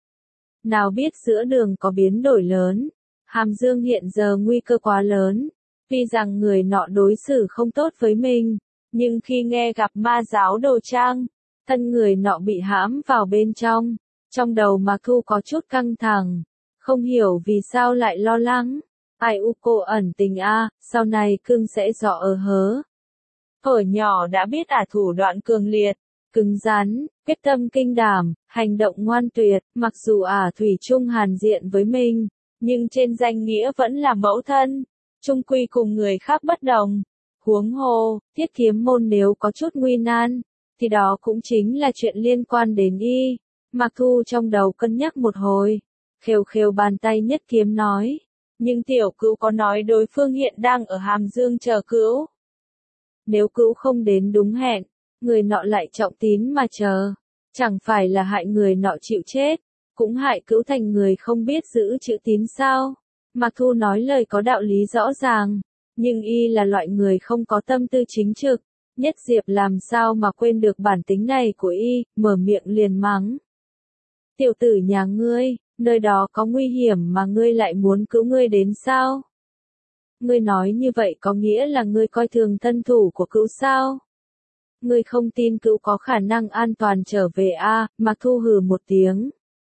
Nào biết giữa đường có biến đổi lớn, Hàm Dương hiện giờ nguy cơ quá lớn, tuy rằng người nọ đối xử không tốt với mình, nhưng khi nghe gặp ma giáo đồ trang, thân người nọ bị hãm vào bên trong, trong đầu Mạc Thu có chút căng thẳng, không hiểu vì sao lại lo lắng. Ai u cô ẩn tình a, sau này cưng sẽ rõ ở hớ. Hồi nhỏ đã biết ả thủ đoạn cường liệt, cứng rắn, quyết tâm kinh đảm, hành động ngoan tuyệt, mặc dù ả thủy chung hàn diện với mình, nhưng trên danh nghĩa vẫn là mẫu thân, chung quy cùng người khác bất đồng. Huống hồ, Thiết Kiếm môn nếu có chút nguy nan, thì đó cũng chính là chuyện liên quan đến y. Mạc Thu trong đầu cân nhắc một hồi, khều khều bàn tay Nhất Kiếm nói. Nhưng tiểu cữu có nói đối phương hiện đang ở Hàm Dương chờ cữu. Nếu cữu không đến đúng hẹn, người nọ lại trọng tín mà chờ, chẳng phải là hại người nọ chịu chết, cũng hại cữu thành người không biết giữ chữ tín sao? Mạc Thu nói lời có đạo lý rõ ràng, nhưng y là loại người không có tâm tư chính trực, Nhất Diệp làm sao mà quên được bản tính này của y, mở miệng liền mắng. Tiểu tử nhà ngươi, nơi đó có nguy hiểm mà ngươi lại muốn cứu ngươi đến sao? Ngươi nói như vậy có nghĩa là ngươi coi thường thân thủ của cữu sao? Ngươi không tin cữu có khả năng an toàn trở về a? À, Mạc Thu hừ một tiếng.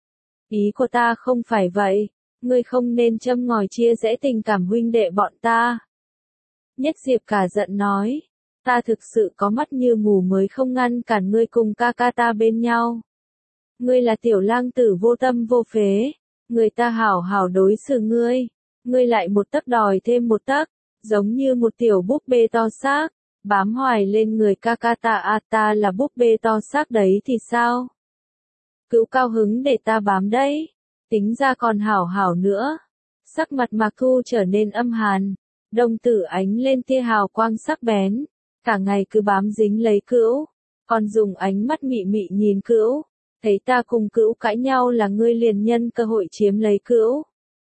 Ý của ta không phải vậy, ngươi không nên châm ngòi chia rẽ tình cảm huynh đệ bọn ta. Nhất Diệp cả giận nói, ta thực sự có mắt như mù mới không ngăn cản ngươi cùng ca ca ta bên nhau. Ngươi là tiểu lang tử vô tâm vô phế, người ta hảo hảo đối xử ngươi, ngươi lại một tấc đòi thêm một tấc, giống như một tiểu búp bê to xác, bám hoài lên người ca ca ta à, ta là búp bê to xác đấy thì sao? Cữu cao hứng để ta bám đấy, tính ra còn hảo hảo nữa. Sắc mặt Mạc Thu trở nên âm hàn, đồng tử ánh lên tia hào quang sắc bén, cả ngày cứ bám dính lấy cữu, còn dùng ánh mắt mị mị nhìn cữu. thấy ta cùng Cữu cãi nhau là ngươi liền nhân cơ hội chiếm lấy Cữu.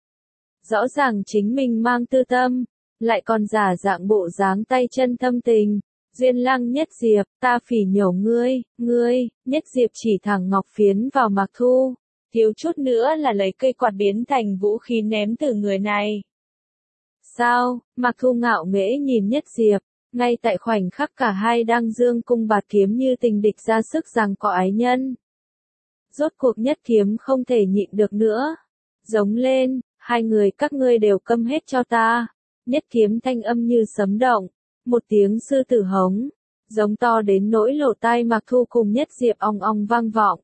Rõ ràng chính mình mang tư tâm, lại còn giả dạng bộ dáng tay chân thâm tình. Duyên Lăng Nhất Diệp, ta phỉ nhổ ngươi, ngươi, Nhất Diệp chỉ thẳng ngọc phiến vào Mạc Thu, thiếu chút nữa là lấy cây quạt biến thành vũ khí ném từ người này. Sao? Mạc Thu ngạo nghễ nhìn Nhất Diệp, ngay tại khoảnh khắc cả hai đang dương cung bạt kiếm như tình địch ra sức giằng co ái nhân. Rốt cuộc Nhất Kiếm không thể nhịn được nữa, giống lên, hai người các ngươi đều câm hết cho ta. Nhất Kiếm thanh âm như sấm động, một tiếng sư tử hống, giống to đến nỗi lỗ tai Mạc Thu cùng Nhất Diệp ong ong vang vọng.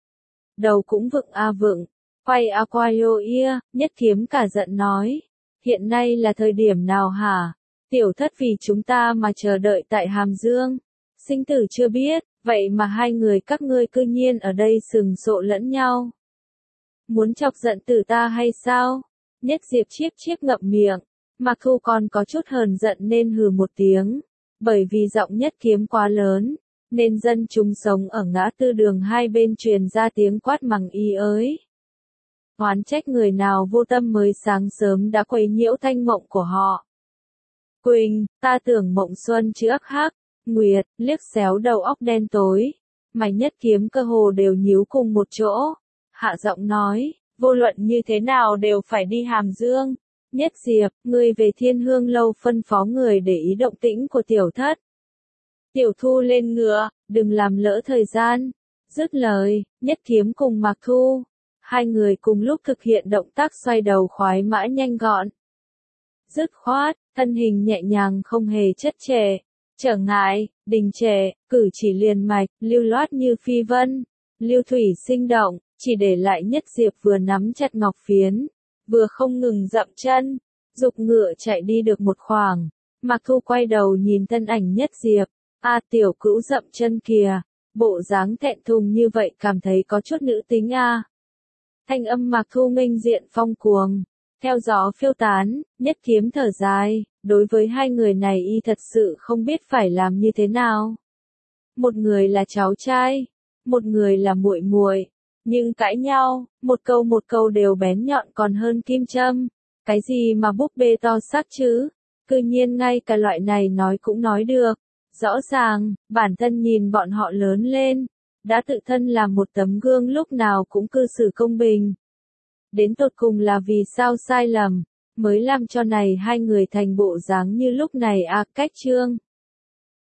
Đầu cũng vựng a vựng, quay a quay ô ia, Nhất Kiếm cả giận nói, hiện nay là thời điểm nào hả? Tiểu thất vì chúng ta mà chờ đợi tại Hàm Dương, sinh tử chưa biết, vậy mà hai người các ngươi cư nhiên ở đây sừng sộ lẫn nhau. Muốn chọc giận tử ta hay sao? Nhất Diệp chiếc chiếc ngậm miệng, Mạc Thu còn có chút hờn giận nên hừ một tiếng, bởi vì giọng Nhất Kiếm quá lớn, nên dân chúng sống ở ngã tư đường hai bên truyền ra tiếng quát mắng y ới. Oán trách người nào vô tâm mới sáng sớm đã quấy nhiễu thanh mộng của họ. Quỳnh, ta tưởng mộng xuân trước hắc, Nguyệt, liếc xéo đầu óc đen tối, mày Nhất Kiếm cơ hồ đều nhíu cùng một chỗ, hạ giọng nói, vô luận như thế nào đều phải đi Hàm Dương. Nhất Diệp, ngươi về Thiên Hương lâu phân phó người để ý động tĩnh của tiểu thất. Tiểu Thu lên ngựa, đừng làm lỡ thời gian. Dứt lời, Nhất Kiếm cùng Mạc Thu, hai người cùng lúc thực hiện động tác xoay đầu khoái mã nhanh gọn. Dứt khoát, thân hình nhẹ nhàng không hề chất chè, trở ngại, đình trệ, cử chỉ liền mạch, lưu loát như phi vân, lưu thủy sinh động, chỉ để lại Nhất Diệp vừa nắm chặt ngọc phiến, vừa không ngừng dậm chân, dục ngựa chạy đi được một khoảng. Mạc Thu quay đầu nhìn thân ảnh Nhất Diệp, a tiểu Cữu dậm chân kìa, bộ dáng thẹn thùng như vậy cảm thấy có chút nữ tính a. Thanh âm Mạc Thu nghênh diện phong cuồng, theo gió phiêu tán, Nhất Kiếm thở dài, đối với hai người này y thật sự không biết phải làm như thế nào. Một người là cháu trai, một người là muội muội, nhưng cãi nhau, một câu một câu đều bén nhọn còn hơn kim châm, cái gì mà búp bê to xác chứ, cư nhiên ngay cả loại này nói cũng nói được. Rõ ràng, bản thân nhìn bọn họ lớn lên, đã tự thân làm một tấm gương lúc nào cũng cư xử công bình. Đến tột cùng là vì sao sai lầm, mới làm cho này hai người thành bộ dáng như lúc này a. Cách chương